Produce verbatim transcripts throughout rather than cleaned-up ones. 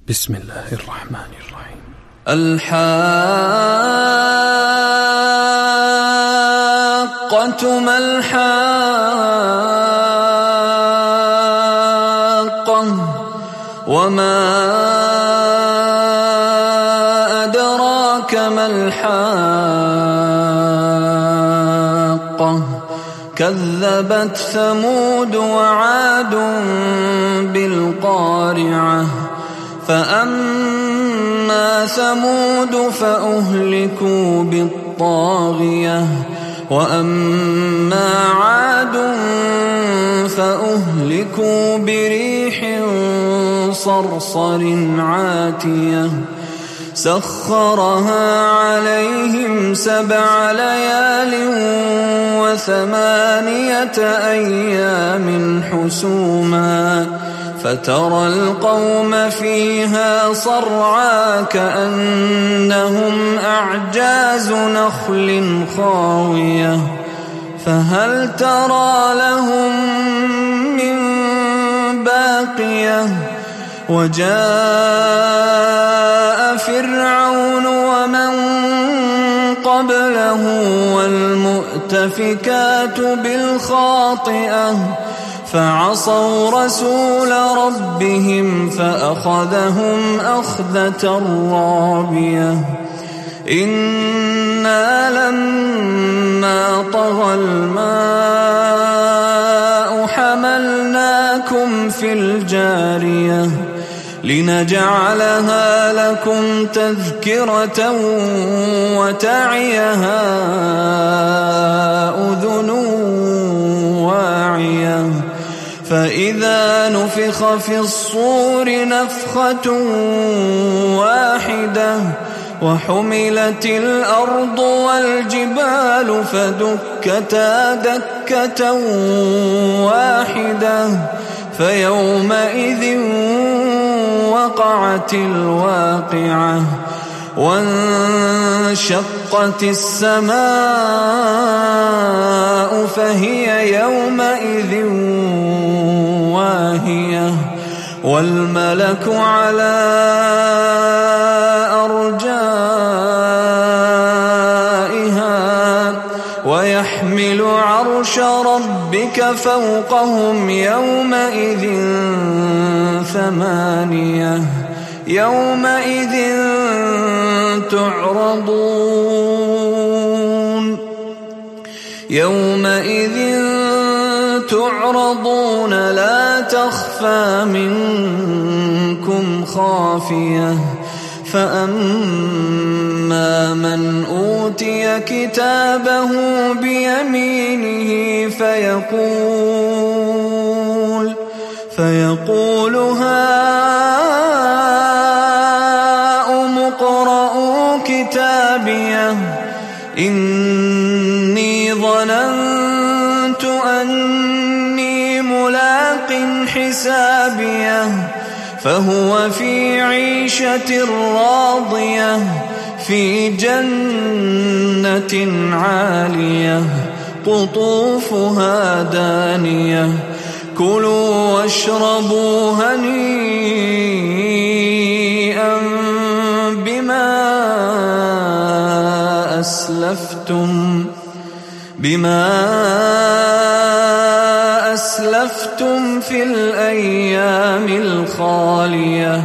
بسم الله الرحمن الرحيم. الحاقة ما الحاقة وما أدراك ما الحاقة كذبت ثمود وعاد بالقارعة فأما ثمود فأهلكوا بالطاغية وأما عاد فأهلكوا بريح صرصر عاتية سخرها عليهم سبع ليال وثمانية أيام حسوما فترى القوم فيها صرعا كأنهم أعجاز نخل خاوية فهل ترى لهم من باقية وجاء فرعون ومن قبله والمؤتفكات بالخاطئة فعصوا رسول ربهم فأخذهم أخذة رابية إنا لما طغى الماء حملناكم في الجارية لنجعلها لكم تذكرة وتعيها أذن واعية فإذا نفخ في الصور نفخة واحدة وحملت الأرض والجبال فدكتا دكة واحدة فيومئذ وقعت الواقعة وانشقت السماء فهي يومئذ واهية والملك على أرجائها ويحمل عرش ربك فوقهم يومئذ ثمانية يومئذ تعرضون يومئذ تعرضون لا تخفى منكم خافية فأما من أوتي كتابه بيمينه فيقول فيقول هاؤم اقرءوا كتابيه إني ظننت أني ملاق حسابيه فهو في عيشة راضية في جنة عالية قطوفها دانية كلوا واشربوا هنيئا بما أسلفتم بما أسلفتم في الأيام الخالية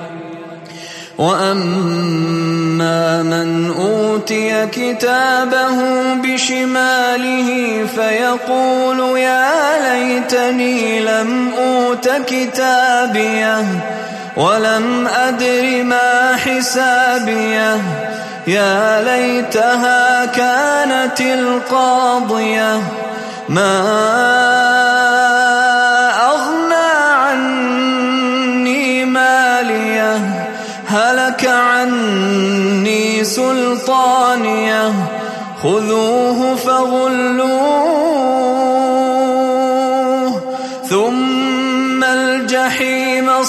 وأما من أوتي كتابه بشماله فيقول يا ليتني لم أوت كتابيه ولم أدر ما حسابيه يا ليتها كانت القاضية ما أغنى عني ماليه هلك عني سلطانيه خذوه فغلوه ثم الجحيم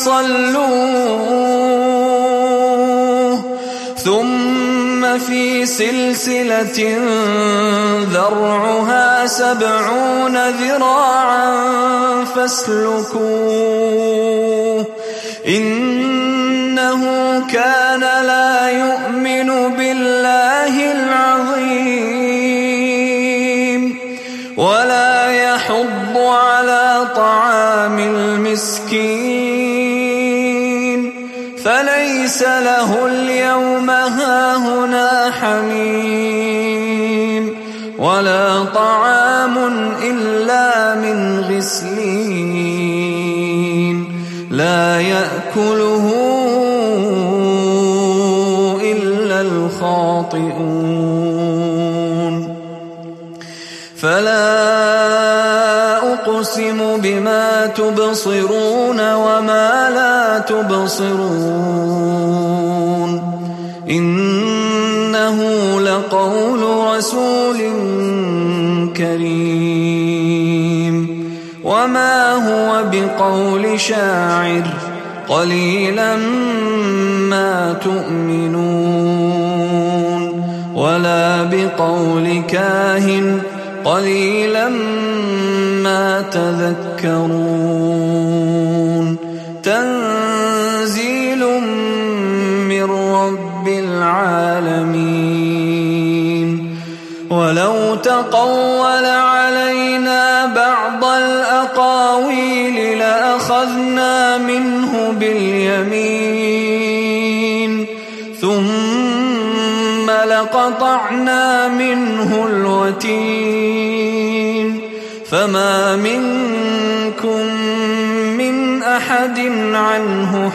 صلوه ثم في سلسلة ذرعها سبعون ذراعا فاسلكوه إنه كان لا يؤمن بالله العظيم ولا يحض على طعام المسكين فليس له اليوم هاهنا حميم ولا طعام إلا من غسلين لا يأكله إلا الخاطئون فلا أقسم بما تبصرون وما لا تبصرون إنه لقول رسول كريم وما هو بقول شاعر قليلا ما تؤمنون ولا بقول كاهن قليلا ما تذكرون تنزيل من رب العالمين ولو تقول علينا بعض الأقاويل لأخذنا منه باليمين ثم لقطعنا منه الوتين فما منكم من أحد عنه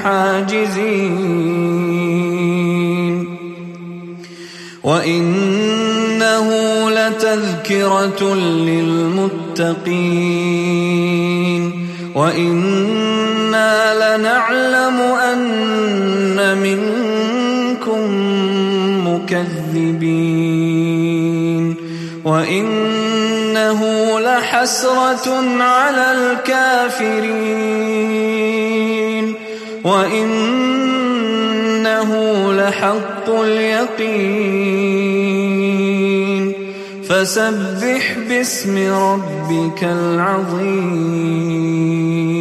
حاجزين وإنه لتذكرة للمتقين وإنا لنعلم أن منكم مكذبين وإنه لحسرة على الكافرين وإنه لحق اليقين فسبح باسم ربك العظيم.